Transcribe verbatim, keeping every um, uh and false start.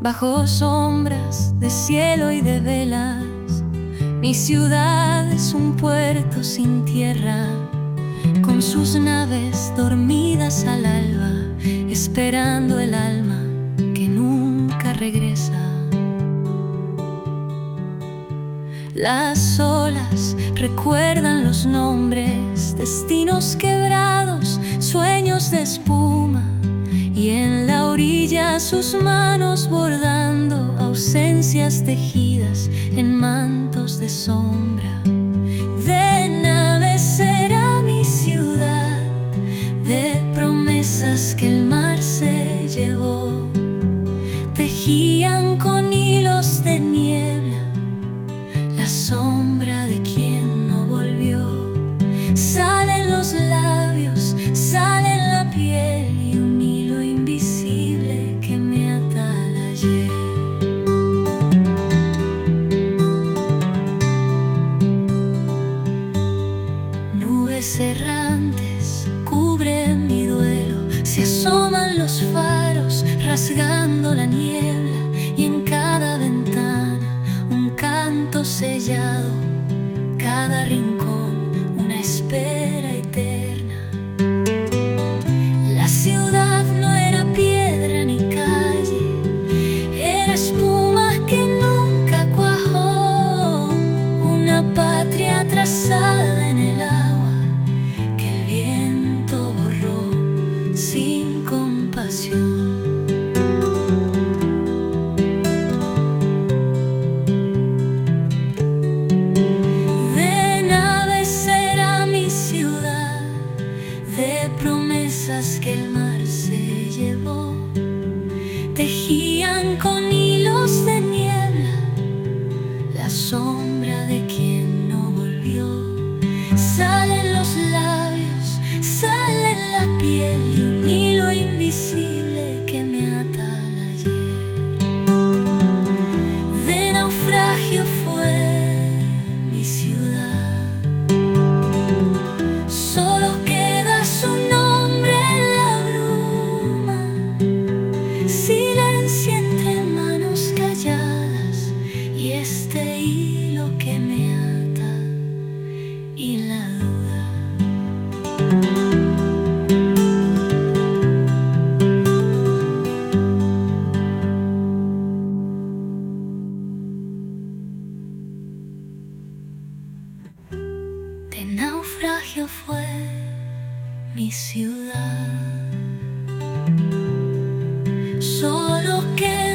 bajo sombras de cielo y de velas. Mi ciudad es un puerto sin tierra, con sus naves dormidas al alba, esperando el alma que nunca regresa. Las olas recuerdan los nombres, destinos quebrados, sueños de espuma, y en la orilla sus manos bordando ausencias tejidas en mantos de sombra. De naves será mi ciudad, de promesas que el mar se llevó. Tejían con hilos de niebla la sombra de quien no volvió. Salen los labios, sale la piel y un hilo invisible que me ata al ayer. Nubes errantes cubren mi duelo, se asoman los faros rasgando la niebla, y en cada ventana un canto sellado, cada rincón una espera eterna. La ciudad no era piedra ni calle, era espuma que nunca cuajó, una patria trazada en el agua que el viento borró sin compasión. Que el mar se llevó. Tejían con hilos de niebla la sombra de quien no volvió. Salen los labios, sale la piel y un hilo invisible que me ata al ayer. De naufragio fue mi ciudad, solo queda su nombre. Este hilo que me ata y la duda. De naufragio fue mi ciudad, solo que